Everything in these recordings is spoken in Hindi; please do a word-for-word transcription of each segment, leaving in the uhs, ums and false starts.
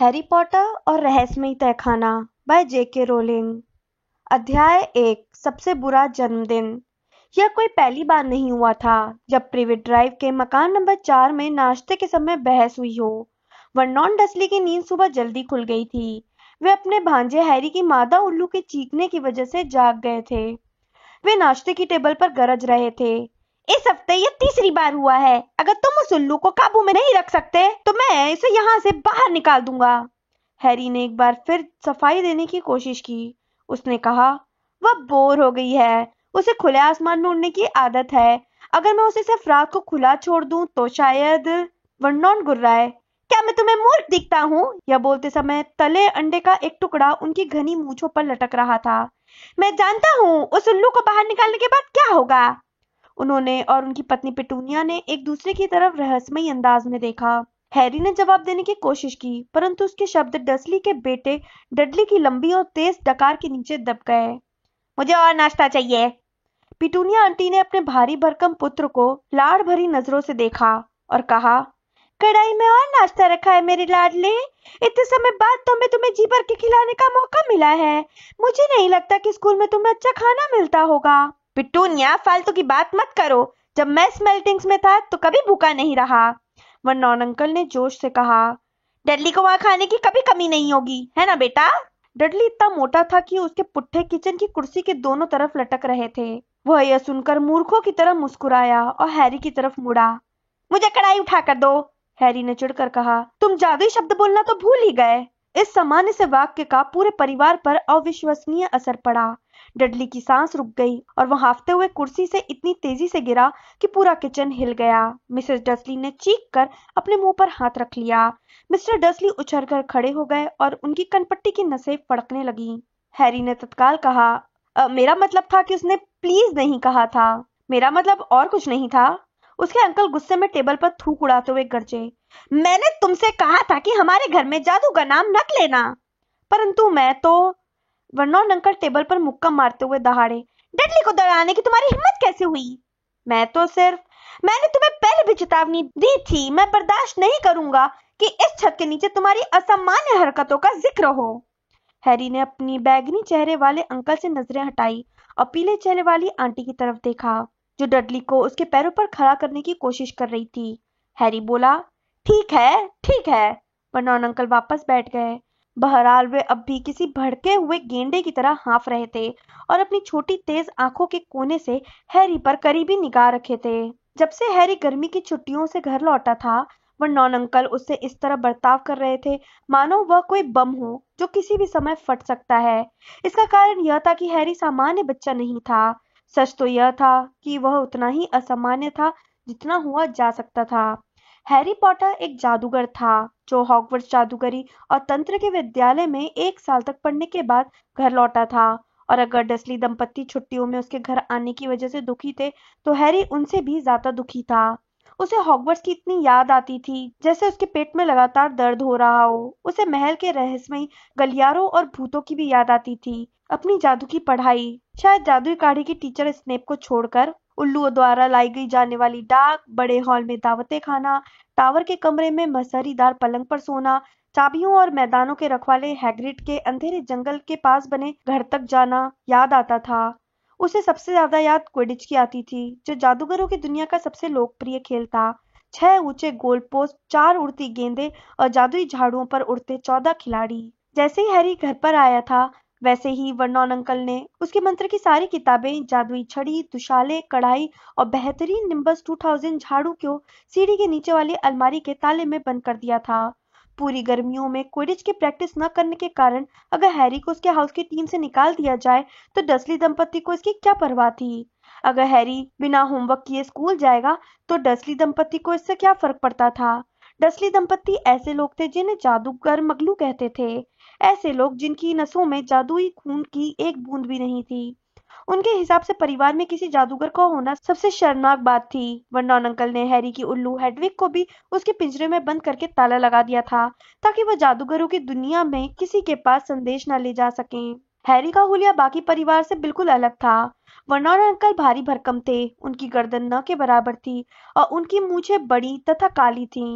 हैरी पॉटर और रहस्यमयी तहखाना बाय जेके रोलिंग। अध्याय एक, सबसे बुरा जन्मदिन। यह कोई पहली बार नहीं हुआ था जब प्रिवेट ड्राइव के मकान नंबर चार में नाश्ते के समय बहस हुई हो। वर्नॉन डसली की नींद सुबह जल्दी खुल गई थी। वे अपने भांजे हैरी की मादा उल्लू के चीखने की वजह से जाग गए थे। वे नाश्ते की टेबल पर गरज रहे थे। इस हफ्ते ये तीसरी बार हुआ है। अगर तुम उस उल्लू को काबू में नहीं रख सकते तो मैं इसे यहाँ से बाहर निकाल दूंगा। हैरी ने एक बार फिर सफाई देने की कोशिश की। उसने कहा, वह बोर हो गई है। उसे खुले आसमान में उड़ने की आदत है। अगर मैं उसे सिर्फ रात को खुला छोड़ दूं तो शायद। वर्नॉन गुर्राए, क्या मैं तुम्हें मूर्ख दिखता हूँ? यह बोलते समय तले अंडे का एक टुकड़ा उनकी घनी मूंछों पर लटक रहा था। मैं जानता हूँ उस उल्लू को बाहर निकालने के बाद क्या होगा। उन्होंने और उनकी पत्नी पिटूनिया ने एक दूसरे की तरफ रहस्यमयी अंदाज में देखा। हैरी ने जवाब देने की कोशिश की, परंतु उसके शब्द डसली के बेटे डडली की लंबी और तेज डकार के नीचे दब गए। मुझे और नाश्ता चाहिए। पिटूनिया आंटी ने अपने भारी भरकम पुत्र को लाड़ भरी नजरों से देखा और कहा, कढ़ाई में और नाश्ता रखा है मेरे लाडले। इतने समय बाद तो मैं तुम्हें जी भर के खिलाने का मौका मिला है। मुझे नहीं लगता कि स्कूल में तुम्हें अच्छा खाना मिलता होगा। पिटूनिया, फालतू की बात मत करो। जब मैं स्मेल्टिंग्स में था तो कभी भूखा नहीं रहा। वर्नॉन अंकल ने जोश से कहा, डडली को वहां खाने की कभी कमी नहीं होगी, है ना बेटा? डडली इतना मोटा था कि उसके पुट्ठे किचन की कुर्सी के दोनों तरफ लटक रहे थे। वह यह सुनकर मूर्खों की तरह मुस्कुराया और हैरी की तरफ मुड़ा। मुझे कढ़ाई उठा कर दो, हैरी ने चिढ़कर कहा। तुम जादुई शब्द बोलना तो भूल ही गए। इस सामान्य से वाक्य का पूरे परिवार पर अविश्वसनीय असर पड़ा। डडली की सांस रुक गई और वह हाफते हुए कुर्सी से इतनी तेजी से गिरा कि पूरा किचन हिल गया। मिसेस डसली ने चीख कर अपने मुंह पर हाथ रख लिया। मिस्टर डसली उछलकर खड़े हो गए और उनकी कनपट्टी की नसें फड़कने लगी। हैरी ने तत्काल कहा, मेरा मतलब था कि उसने प्लीज नहीं कहा था। मेरा मतलब और कुछ नहीं था। उसके अंकल गुस्से में टेबल पर थूक उड़ाते हुए गरजे, मैंने तुमसे कहा था कि हमारे घर में जादू का नाम मत लेना। परंतु मैं तो। वर्नॉन अंकल टेबल पर मुक्का मारते हुए दहाड़े, डडली को डराने की तुम्हारी हिम्मत कैसे हुई? मैं तो सिर्फ। मैंने तुम्हें पहले भी चेतावनी दी थी। मैं बर्दाश्त नहीं करूंगा कि इस छत के नीचे तुम्हारी असामान्य हरकतों का जिक्र हो। हैरी ने अपनी बैगनी चेहरे वाले अंकल से नजरें हटाई और पीले चेहरे वाली आंटी की तरफ देखा, जो डडली को उसके पैरों पर खड़ा करने की कोशिश कर रही थी। हैरी बोला, ठीक है ठीक है। वर्नॉन अंकल वापस बैठ गए। बहरहाल वे अब भी किसी भड़के हुए गेंडे की तरह हाँफ रहे थे और अपनी छोटी तेज आंखों के कोने से हैरी पर करीबी निगाह रखे थे। जब से हैरी गर्मी की छुट्टियों से घर लौटा था, वर्नॉन अंकल उससे इस तरह बर्ताव कर रहे थे मानो वह कोई बम हो जो किसी भी समय फट सकता है। इसका कारण यह था कि हैरी सामान्य बच्चा नहीं था। सच तो यह था कि वह उतना ही असामान्य था जितना हुआ जा सकता था। हैरी पॉटर एक जादूगर था जो हॉगवर्ट्स जादूगरी और तंत्र के विद्यालय में एक साल तक पढ़ने के बाद घर लौटा था। और अगर डसली दंपत्ति छुट्टियों में उसके घर आने की वजह से दुखी थे तो हैरी उनसे भी ज्यादा दुखी था। उसे हॉगवर्ट्स की इतनी याद आती थी जैसे उसके पेट में लगातार दर्द हो रहा हो। उसे महल के रहस्यमयी गलियारों और भूतों की भी याद आती थी, अपनी जादू की पढ़ाई, शायद जादुई काढ़ी की टीचर स्नेप को छोड़कर, उल्लुओं द्वारा लाई गई जाने वाली डाक, बड़े हॉल में दावतें खाना, टावर के कमरे में मसहरीदार पलंग पर सोना, चाबियों और मैदानों के रखवाले हैग्रिड के अंधेरे जंगल के पास बने घर तक जाना याद आता था। उसे सबसे ज्यादा याद क्विडिच की आती थी, जो जादूगरों की दुनिया का सबसे लोकप्रिय खेल था। छह ऊंचे गोल पोस्ट, चार उड़ती गेंदें और जादुई झाड़ुओं पर उड़ते चौदह खिलाड़ी। जैसे ही हैरी घर पर आया था वैसे ही वर्नॉन अंकल ने उसके मंत्र की सारी किताबें, जादुई छड़ी, दुशाले, कढ़ाई और बेहतरीन निम्बस दो हज़ार झाड़ू को सीढ़ी के नीचे वाली अलमारी के ताले में बंद कर दिया था। पूरी गर्मियों में क्विडिच की प्रैक्टिस न करने के कारण अगर हैरी को उसके हाउस की टीम से निकाल दिया जाए तो डसली दंपत्ति को इसकी क्या परवाह थी। अगर हैरी बिना होमवर्क किए स्कूल जाएगा तो डसली दंपत्ति को इससे क्या फर्क पड़ता था। डसली दंपत्ति ऐसे लोग थे जिन्हें जादूगर मगलू कहते थे, ऐसे लोग जिनकी नसों में जादुई खून की एक बूंद भी नहीं थी। उनके हिसाब से परिवार में किसी जादूगर का होना सबसे शर्मनाक बात थी। वर्नॉन अंकल ने हैरी की उल्लू हेडविग को भी उसके पिंजरे में बंद करके ताला लगा दिया था ताकि वह जादूगरों की दुनिया में किसी के पास संदेश न ले जा सकें। हैरी का हुलिया बाकी परिवार से बिल्कुल अलग था। वर्नॉन अंकल भारी भरकम थे, उनकी गर्दन न के बराबर थी और उनकी मूछें बड़ी तथा काली थीं।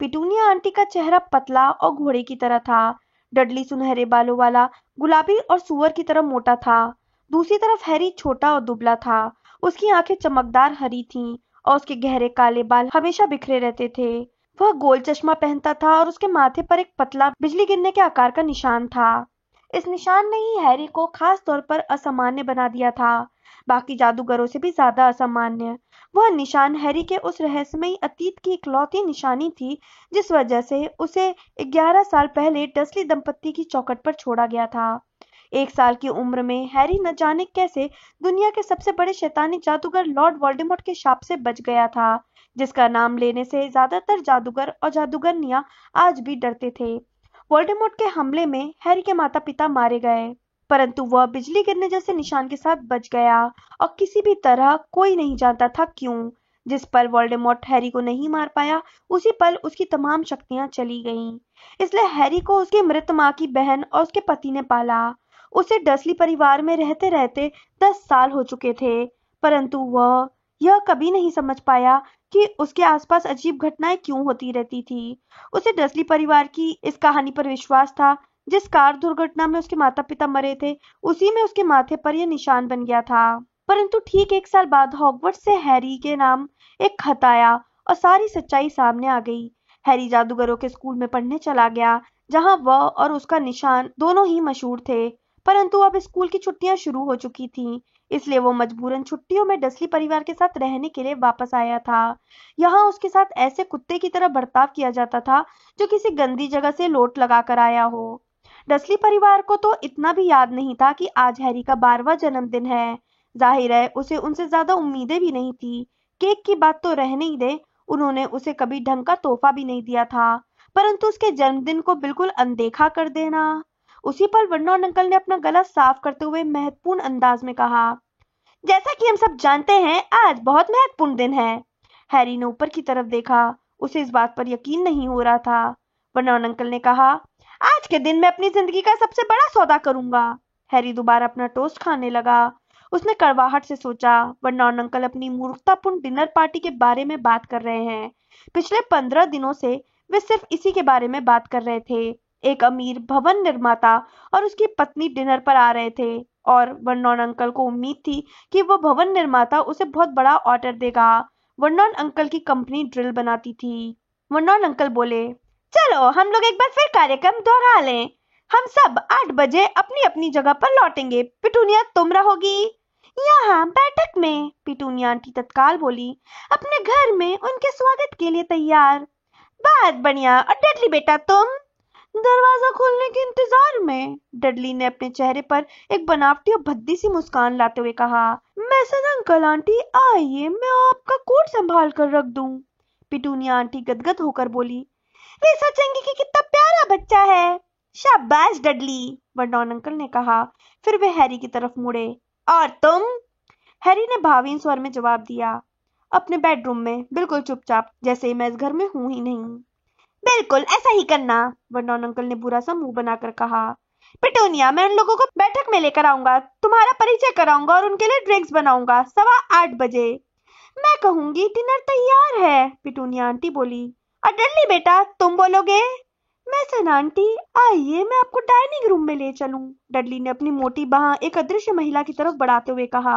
पिटूनिया आंटी का चेहरा पतला और घोड़े की तरह था। डडली सुनहरे बालों वाला, गुलाबी और सुअर की तरह मोटा था। दूसरी तरफ हैरी छोटा और दुबला था। उसकी आंखें चमकदार हरी थीं और उसके गहरे काले बाल हमेशा बिखरे रहते थे। वह गोल चश्मा पहनता था और उसके माथे पर एक पतला बिजली गिरने के आकार का निशान था। इस निशान ने ही हैरी को खास तौर पर असामान्य बना दिया था, बाकी जादूगरों से भी ज्यादा असामान्य। वह निशान हैरी के उस रहस्यमयी अतीत की इकलौती निशानी थी जिस वजह से उसे ग्यारह साल पहले डसली दंपत्ति की चौखट पर छोड़ा गया था। एक साल की उम्र में हैरी न जाने कैसे दुनिया के सबसे बड़े शैतानी जादूगर लॉर्ड वोल्डेमॉर्ट के शाप से बच गया था, जिसका नाम लेने से ज्यादातर जादूगर और जादूगरनियां आज भी डरते थे। वोल्डेमॉर्ट के हमले में हैरी के माता पिता मारे गए, परंतु वह बिजली गिरने जैसे निशान के साथ बच गया और किसी भी तरह कोई नहीं जानता था क्यों। जिस पल वोल्डेमॉर्ट हैरी को नहीं मार पाया, उसी पल उसकी तमाम शक्तियां चली गईं। इसलिए हैरी को उसकी मृत माँ की बहन और उसके पति ने पाला। उसे डसली परिवार में रहते रहते दस साल हो चुके थे, परंतु वह यह कभी नहीं समझ पाया कि उसके आसपास अजीब घटनाएं क्यों होती रहती थी। उसे डसली परिवार की इस कहानी पर विश्वास था। जिस कार दुर्घटना में उसके माता पिता मरे थे, उसी में उसके माथे पर यह निशान बन गया था। परंतु ठीक एक साल बाद हॉगवर्ट्स से हैरी के नाम एक खत आया और सारी सच्चाई सामने आ गई। हैरी जादूगरों के स्कूल में पढ़ने चला गया, जहां वह और उसका निशान दोनों ही मशहूर थे। परंतु अब स्कूल की छुट्टियां शुरू हो चुकी थीं, इसलिए वो मजबूरन छुट्टियों में डसली परिवार के साथ रहने के लिए वापस आया था। यहाँ उसके साथ ऐसे कुत्ते की तरह बर्ताव किया जाता था जो किसी गंदी जगह से लोट लगा कर आया हो। डसली परिवार को तो इतना भी याद नहीं था कि आज हैरी का बारहवां जन्मदिन है। जाहिर है उसे उनसे ज्यादा उम्मीदें भी नहीं थी। केक की बात तो रहने ही दे, उन्होंने उसे कभी ढंग का तोहफा भी नहीं दिया था, परंतु उसके जन्मदिन को बिल्कुल अनदेखा कर देना। उसी पल वर्नॉन अंकल ने अपना गला साफ करते हुए महत्वपूर्ण अंदाज में कहा, जैसा कि हम सब जानते हैं, आज बहुत महत्वपूर्ण दिन है। हैरी ने ऊपर की तरफ देखा। उसे इस बात पर यकीन नहीं हो रहा था। वर्नॉन अंकल ने कहा, आज के दिन मैं अपनी जिंदगी का सबसे बड़ा सौदा करूंगा। हैरी दोबारा अपना टोस्ट खाने लगा। उसने कड़वाहट से सोचा, वर्नॉन अंकल अपनी मूर्खतापूर्ण डिनर पार्टी के बारे में बात कर रहे हैं। पिछले पंद्रह दिनों से वे सिर्फ इसी के बारे में बात कर रहे थे। एक अमीर भवन निर्माता और उसकी पत्नी डिनर पर आ रहे थे और वर्नॉन अंकल को उम्मीद थी कि वो भवन निर्माता उसे बहुत बड़ा ऑर्डर देगा। वर्नॉन अंकल की कंपनी ड्रिल बनाती थी। वर्नॉन अंकल बोले, चलो हम लोग एक बार फिर कार्यक्रम दोहरा लें। हम सब आठ बजे अपनी अपनी जगह पर लौटेंगे। पिटूनिया तुम रहोगी यहाँ बैठक में। पिटूनिया आंटी तत्काल बोली, अपने घर में उनके स्वागत के लिए तैयार। बात बढ़िया। और डडली बेटा तुम? दरवाजा खोलने के इंतजार में। डडली ने अपने चेहरे पर एक बनावटी और भद्दी सी मुस्कान लाते हुए कहा, मैसन अंकल आंटी आइए, मैं आपका कोट संभाल कर रख दूं। पिटूनिया आंटी गदगद होकर बोली, वे सोचेंगे कि कितना प्यारा बच्चा है। शाबाश डडली, वर्नॉन अंकल ने कहा। फिर वे हैरी की तरफ मुड़े। और तुम? हैरी ने भावीन स्वर में जवाब दिया, अपने बेडरूम में, बिल्कुल चुपचाप, जैसे मैं इस घर में हूं ही नहीं। बिल्कुल ऐसा ही करना, वर्नॉन अंकल ने बुरा सा मुंह बनाकर कहा। पिटूनिया, मैं उन लोगों को बैठक में लेकर आऊंगा, तुम्हारा परिचय कराऊंगा और उनके लिए ड्रिंक्स बनाऊंगा सवा आठ बजे। मैं कहूंगी डिनर तैयार है, पिटूनिया आंटी बोली। और डडली बेटा तुम बोलोगे? मैसन आंटी आइए, मैं आपको डाइनिंग रूम में ले चलूं। डडली ने अपनी मोटी बाह एक अदृश्य महिला की तरफ बढ़ाते हुए कहा।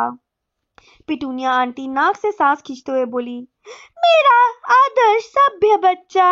पिटूनिया आंटी नाक से सांस खींचते हुए बोली, मेरा आदर्श सभ्य बच्चा।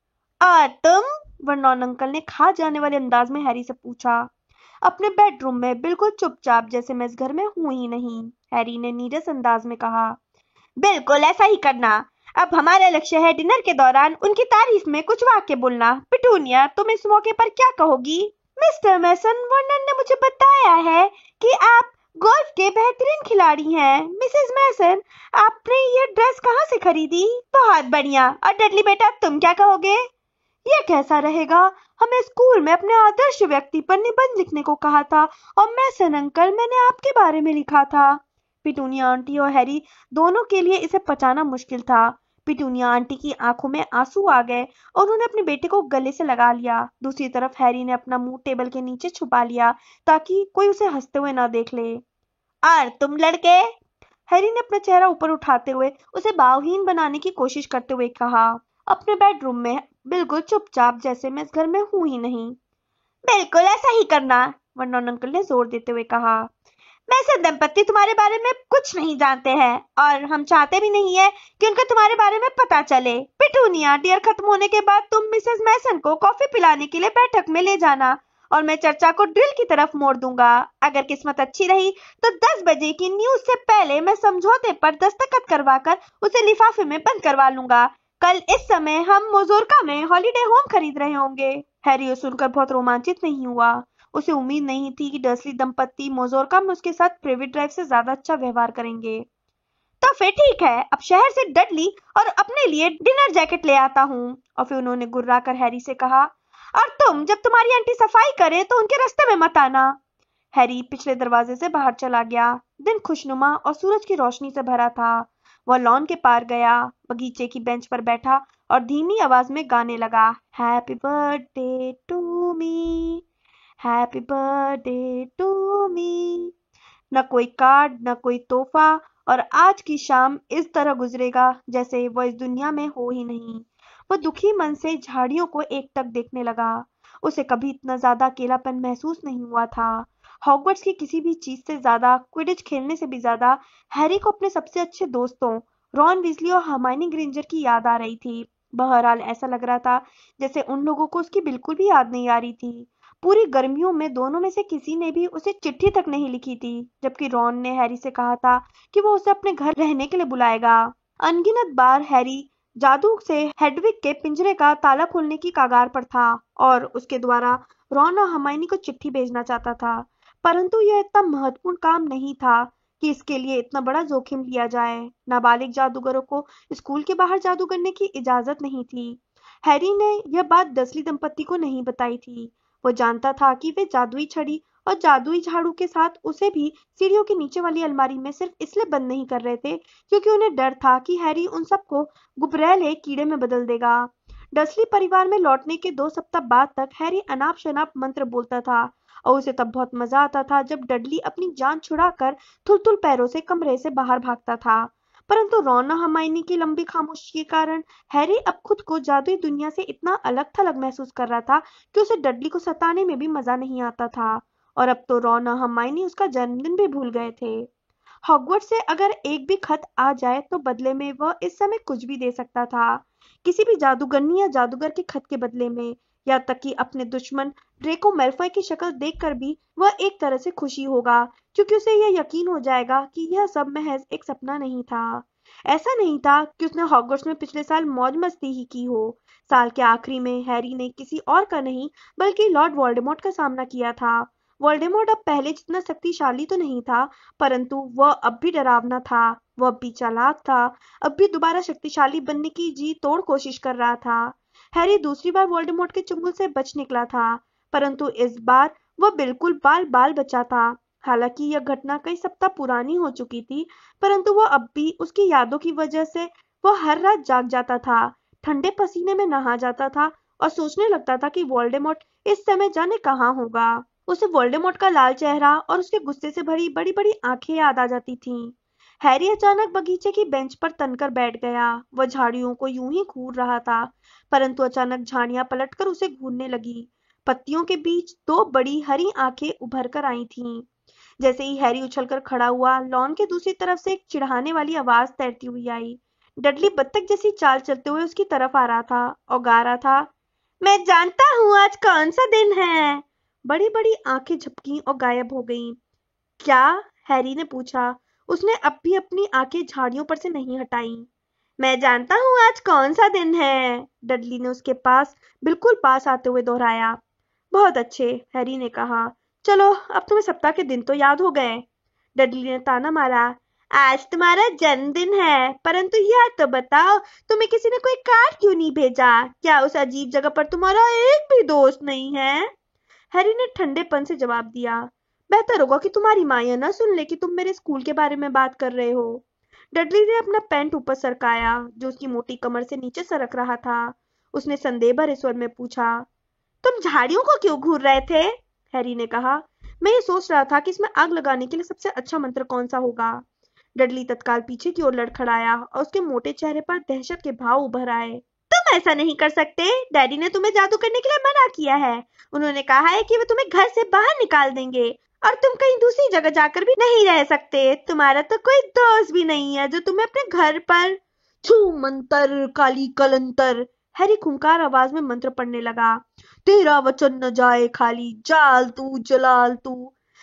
और तुम? वर्नॉन अंकल ने खा जाने वाले अंदाज में हैरी से पूछा। अपने बेडरूम में, बिल्कुल चुपचाप, जैसे मैं इस घर में हूं ही नहीं, हैरी ने नीरस अंदाज में कहा। बिल्कुल ऐसा ही करना। अब हमारा लक्ष्य है डिनर के दौरान उनकी तारीफ में कुछ वाक्य बोलना। पिटूनिया, तुम इस मौके पर क्या कहोगी? मिस्टर मैसन, वर्नन ने मुझे बताया है कि आप गोल्फ के बेहतरीन खिलाड़ी हैं। मिसेस मैसन, आपने ये ड्रेस कहाँ से खरीदी? बहुत बढ़िया। और डडली बेटा तुम क्या कहोगे? ये कैसा रहेगा? हमें स्कूल में अपने आदर्श व्यक्ति पर निबंध लिखने को कहा था और मैसन अंकल, मैंने आपके बारे में लिखा था। पिटूनिया आंटी और हैरी दोनों के लिए इसे पचाना मुश्किल था। पिटूनिया आंटी की आंखों में आंसू आ गए और उन्होंने अपने बेटे को गले से लगा लिया। दूसरी तरफ हैरी ने अपना मुंह टेबल के नीचे छुपा लिया ताकि कोई उसे हंसते हुए ना देख ले। और तुम लड़के? हैरी ने अपना चेहरा ऊपर उठाते हुए उसे भावहीन बनाने की कोशिश करते हुए कहा। अपने बेडरूम में बिल्कुल चुपचाप, जैसे मैं इस घर में हूं ही नहीं। बिल्कुल ऐसा ही करना, वर्नोन अंकल ने जोर देते हुए कहा। वैसे दंपत्ति तुम्हारे बारे में कुछ नहीं जानते हैं और हम चाहते भी नहीं है कि उनको तुम्हारे बारे में पता चले। पिटूनिया, डियर खत्म होने के बाद तुम मिसेस मैसन को कॉफी पिलाने के लिए बैठक में ले जाना और मैं चर्चा को ड्रिल की तरफ मोड़ दूंगा। अगर किस्मत अच्छी रही तो दस बजे की न्यूज से पहले मैं समझौते पर दस्तखत करवाकर उसे लिफाफे में बंद करवा लूंगा। कल इस समय हम मोजोर्का में हॉलिडे होम खरीद रहे होंगे। हैरी ये सुनकर बहुत रोमांचित नहीं हुआ। उसे उम्मीद नहीं थी कि डर्सली दंपत्ति मोजोर्का में उसके साथ प्रिवेट ड्राइव से ज्यादा अच्छा व्यवहार करेंगे। तो फिर ठीक है, अब शहर से डडली और अपने लिए डिनर जैकेट ले आता हूँ। और फिर उन्होंने गुर्रा कर हैरी से कहा, और तुम जब तुम्हारी आंटी सफाई करे तो उनके रास्ते में मत आना। हैरी पिछले दरवाजे से बाहर चला गया। दिन खुशनुमा और सूरज की रोशनी से भरा था। वह लॉन के पार गया, बगीचे की बेंच पर बैठा और धीमी आवाज में गाने लगा, happy birthday to me, happy birthday to me. न कोई कार्ड, न कोई तोहफा, और आज की शाम इस तरह गुजरेगा जैसे वह इस दुनिया में हो ही नहीं। वह दुखी मन से झाड़ियों को एकटक देखने लगा। उसे कभी इतना ज्यादा अकेलापन महसूस नहीं हुआ था। हॉगवर्ट्स की किसी भी चीज से ज्यादा, क्विडिच खेलने से भी ज्यादा, हैरी को अपने सबसे अच्छे दोस्तों रॉन वीजली और हर्माइनी ग्रेंजर की याद आ रही थी। बहरहाल ऐसा लग रहा था जैसे उन लोगों को उसकी बिल्कुल भी याद नहीं आ रही थी। पूरी गर्मियों में दोनों में से किसी ने भी उसे चिट्ठी तक नहीं लिखी थी, जबकि रॉन ने हैरी से कहा था कि वो उसे अपने घर रहने के लिए बुलाएगा। अनगिनत बार हैरी जादू से हेडविग के पिंजरे का ताला खोलने की कगार पर था और उसके द्वारा रॉन और हर्माइनी को चिट्ठी भेजना चाहता था, परंतु यह इतना महत्वपूर्ण काम नहीं था कि इसके लिए इतना बड़ा जोखिम लिया जाए। नाबालिग जादूगरों को स्कूल के बाहर जादू करने की इजाजत नहीं थी। हैरी ने यह बात डर्सली दंपत्ति को नहीं बताई थी। वो जानता था कि वे जादुई छड़ी और जादुई झाड़ू के साथ उसे भी सीढ़ियों के नीचे वाली अलमारी में सिर्फ इसलिए बंद नहीं कर रहे थे क्योंकि उन्हें डर था कि हैरी उन सबको गुबरैले कीड़े में बदल देगा। डर्सली परिवार में लौटने के दो सप्ताह बाद तक हैरी अनाप शनाप मंत्र बोलता था और उसे तब बहुत मजा आता था जब डडली अपनी जान छुड़ाकर थुलथुल पैरों से कमरे से बाहर भागता था। परंतु रॉन और हर्माइनी की लंबी खामोशी के कारण हैरी अब खुद को जादुई दुनिया से इतना अलग थलग महसूस कर रहा था कि उसे डडली को सताने में भी मजा नहीं आता था। और अब तो रॉन और हर्माइनी उसका जन्मदिन भी भूल गए थे। हॉगवर्ट्स से अगर एक भी खत आ जाए तो बदले में वह इस समय कुछ भी दे सकता था, किसी भी जादूगरनी या जादूगर के खत के बदले में, या तक कि अपने दुश्मन ड्रेको मैल्फॉय की शक्ल देखकर भी वह एक तरह से खुशी होगा, क्योंकि उसे यह यकीन हो जाएगा कि यह सब महज एक सपना नहीं था। ऐसा नहीं था कि उसने हॉगवर्ट्स में पिछले साल मौज मस्ती ही की हो। साल के आखिरी में हैरी ने किसी और का नहीं बल्कि लॉर्ड वोल्डेमॉर्ट का सामना किया था। वोल्डेमॉर्ट अब पहले जितना शक्तिशाली तो नहीं था, परंतु वह अब भी डरावना था। वह अब भी चालाक था, अब भी दोबारा शक्तिशाली बनने की जी तोड़ कोशिश कर रहा था। हैरी दूसरी बार वोल्डेमॉर्ट के चुंगल से बच निकला था, परंतु इस बार वह बिल्कुल बाल बाल बचा था। हालांकि यह घटना कई सप्ताह पुरानी हो चुकी थी, परंतु वह अब भी उसकी यादों की वजह से वह हर रात जाग जाता था, ठंडे पसीने में नहा जाता था और सोचने लगता था कि वोल्डेमॉर्ट इस समय जाने कहाँ होगा। उसे वोल्डेमॉर्ट का लाल चेहरा और उसके गुस्से से भरी बड़ी बड़ी आंखें याद आ जाती थीं। हैरी अचानक बगीचे की बेंच पर तनकर बैठ गया। वह झाड़ियों को यूं ही घूर रहा था, परंतु अचानक झाड़ियां पलटकर उसे घूरने लगी। पत्तियों के बीच दो बड़ी हरी आंखें उभर कर आई थीं। जैसे ही हैरी उछलकर खड़ा हुआ, लॉन के दूसरी तरफ से एक चिढ़ाने वाली आवाज तैरती हुई आई। डडली बत्तख जैसी चाल चलते हुए उसकी तरफ आ रहा था और गा रहा था, मैं जानता हूँ आज कौन सा दिन है। बड़ी बड़ी आंखें झपकी और गायब हो गईं। क्या? हैरी ने पूछा। उसने अब भी अपनी आंखें झाड़ियों पर से नहीं हटाई। मैं जानता हूँ आज कौन सा दिन है, डडली ने उसके पास बिल्कुल पास आते हुए दोहराया। बहुत अच्छे, हैरी ने कहा। चलो अब तुम्हें सप्ताह के दिन तो याद हो गए। डडली ने ताना मारा। आज तुम्हारा जन्मदिन है, परंतु यह तो बताओ तुम्हें किसी ने कोई कार्ड क्यों नहीं भेजा? क्या उस अजीब जगह पर तुम्हारा एक भी दोस्त नहीं है? हैरी ने ठंडेपन से जवाब दिया। बेहतर होगा कि तुम्हारी माँ यह न सुन ले कि तुम मेरे स्कूल के बारे में बात कर रहे हो। डडली ने अपना पैंट ऊपर सरकाया जो उसकी मोटी कमर से नीचे सरक रहा था। उसने संदेह भरे स्वर में पूछा, तुम झाड़ियों को क्यों घूर रहे थे? हैरी ने कहा, मैं ये सोच रहा था कि इसमें आग लगाने के लिए सबसे अच्छा मंत्र कौन सा होगा। डडली तत्काल पीछे की ओर लड़खड़ाया और उसके मोटे चेहरे पर दहशत के भाव उभर आए। तुम ऐसा नहीं कर सकते। डैडी ने तुम्हें जादू करने के लिए मना किया है। उन्होंने कहा है कि वो तुम्हें घर से बाहर निकाल देंगे और तुम कहीं दूसरी जगह जाकर भी नहीं रह सकते। तुम्हारा तो कोई दोस्त भी नहीं है जो तुम्हें अपने घर पर। छू मंतर काली कलंतर। हैरी खूंखार आवाज में मंत्र पढ़ने लगा। तेरा वचन न जाए खाली, जाल तू जलाल तू।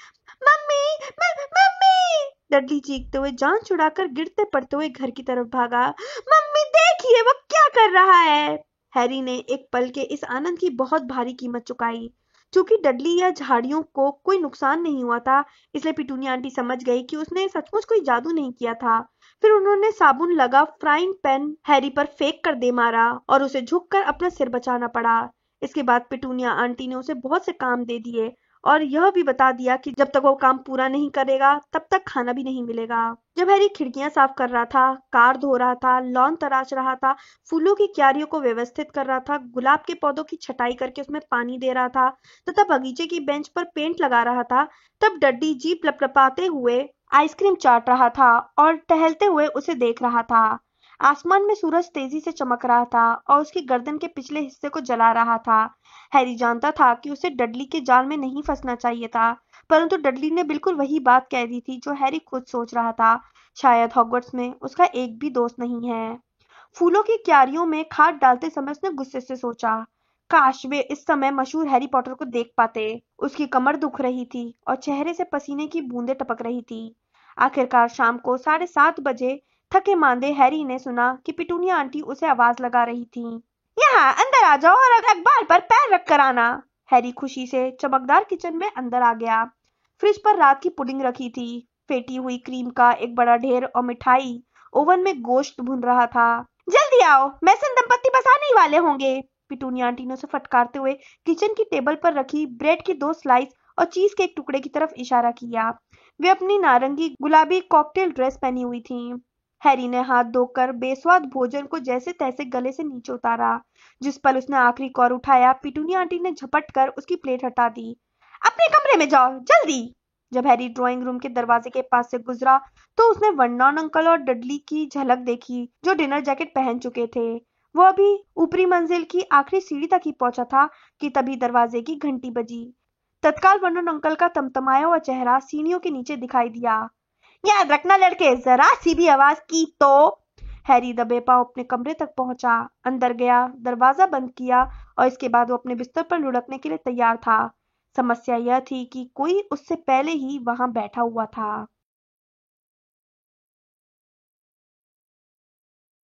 मम्मी, म- मम्मी! डडली चीखते हुए जान छुड़ाकर गिरते पड़ते हुए घर की तरफ भागा। मम्मी देखिए वो क्या कर रहा है। हैरी ने एक पल के इस आनंद की बहुत भारी कीमत चुकाई। चूंकि डडली या झाड़ियों को कोई नुकसान नहीं हुआ था, इसलिए पिटूनिया आंटी समझ गई कि उसने सचमुच कोई जादू नहीं किया था। फिर उन्होंने साबुन लगा फ्राइंग पैन हैरी पर फेंक कर दे मारा और उसे झुककर अपना सिर बचाना पड़ा। इसके बाद पिटूनिया आंटी ने उसे बहुत से काम दे दिए और यह भी बता दिया कि जब तक वो काम पूरा नहीं करेगा तब तक खाना भी नहीं मिलेगा। जब हैरी खिड़कियां साफ कर रहा था, कार धो रहा था, लॉन तराश रहा था, फूलों की क्यारियों को व्यवस्थित कर रहा था, गुलाब के पौधों की छटाई करके उसमें पानी दे रहा था तथा बगीचे की बेंच पर पेंट लगा रहा था, तब डड्डी जीप लपलपाते हुए आइसक्रीम चाट रहा था और टहलते हुए उसे देख रहा था। आसमान में सूरज तेजी से चमक रहा था और उसकी गर्दन के पिछले हिस्से को जला रहा था। हैरी जानता था कि उसे डडली के जाल में नहीं फंसना चाहिए था, परंतु डडली ने बिल्कुल वही बात कह दी थी जो हैरी खुद सोच रहा था। शायद हॉगवर्ट्स में उसका एक भी दोस्त नहीं है। फूलों की क्यारियों में खाद डालते समय उसने गुस्से से सोचा, काश वे इस समय मशहूर हैरी पॉटर को देख पाते। उसकी कमर दुख रही थी और चेहरे से पसीने की बूंदें टपक रही थी। आखिरकार शाम को साढ़े सात बजे थके मांदे हैरी ने सुना कि पिटूनिया आंटी उसे आवाज लगा रही थी। यहाँ अंदर आ जाओ और अखबार पर पैर रख कर आना। हैरी खुशी से चमकदार किचन में अंदर आ गया। फ्रिज पर रात की पुडिंग रखी थी, फेटी हुई क्रीम का एक बड़ा ढेर और मिठाई। ओवन में गोश्त भुन रहा था। जल्दी आओ, मैसन दंपत्ति बस आने ही वाले होंगे। पिटूनिया आंटी ने उसे फटकारते हुए किचन की टेबल पर रखी ब्रेड की दो स्लाइस और चीज के एक टुकड़े की तरफ इशारा किया। वे अपनी नारंगी गुलाबी कॉकटेल ड्रेस पहनी हुई थी। हैरी ने हाथ धोकर बेस्वाद भोजन को जैसे तैसे गले से नीचे उतारा। जिस पल उसने आखिरी कौर उठाया, पिटूनिया आंटी ने झपट कर उसकी प्लेट हटा दी। अपने कमरे में जाओ, जल्दी। जब हैरी ड्राइंग रूम के दरवाजे के पास से गुजरा तो उसने वर्नॉन अंकल और डडली की झलक देखी, जो डिनर जैकेट पहन चुके थे। वो अभी ऊपरी मंजिल की आखिरी सीढ़ी तक ही पहुंचा था कि तभी दरवाजे की घंटी बजी। तत्काल वर्नॉन अंकल का तमतमाया हुआ चेहरा सीढ़ियों के नीचे दिखाई दिया। याद रखना लड़के, जरा सी भी आवाज की तो। हैरी दबे पांव अपने कमरे तक पहुंचा, अंदर गया, दरवाजा बंद किया और इसके बाद वो अपने बिस्तर पर लुढ़कने के लिए तैयार था। समस्या यह थी कि कोई उससे पहले ही वहां बैठा हुआ था।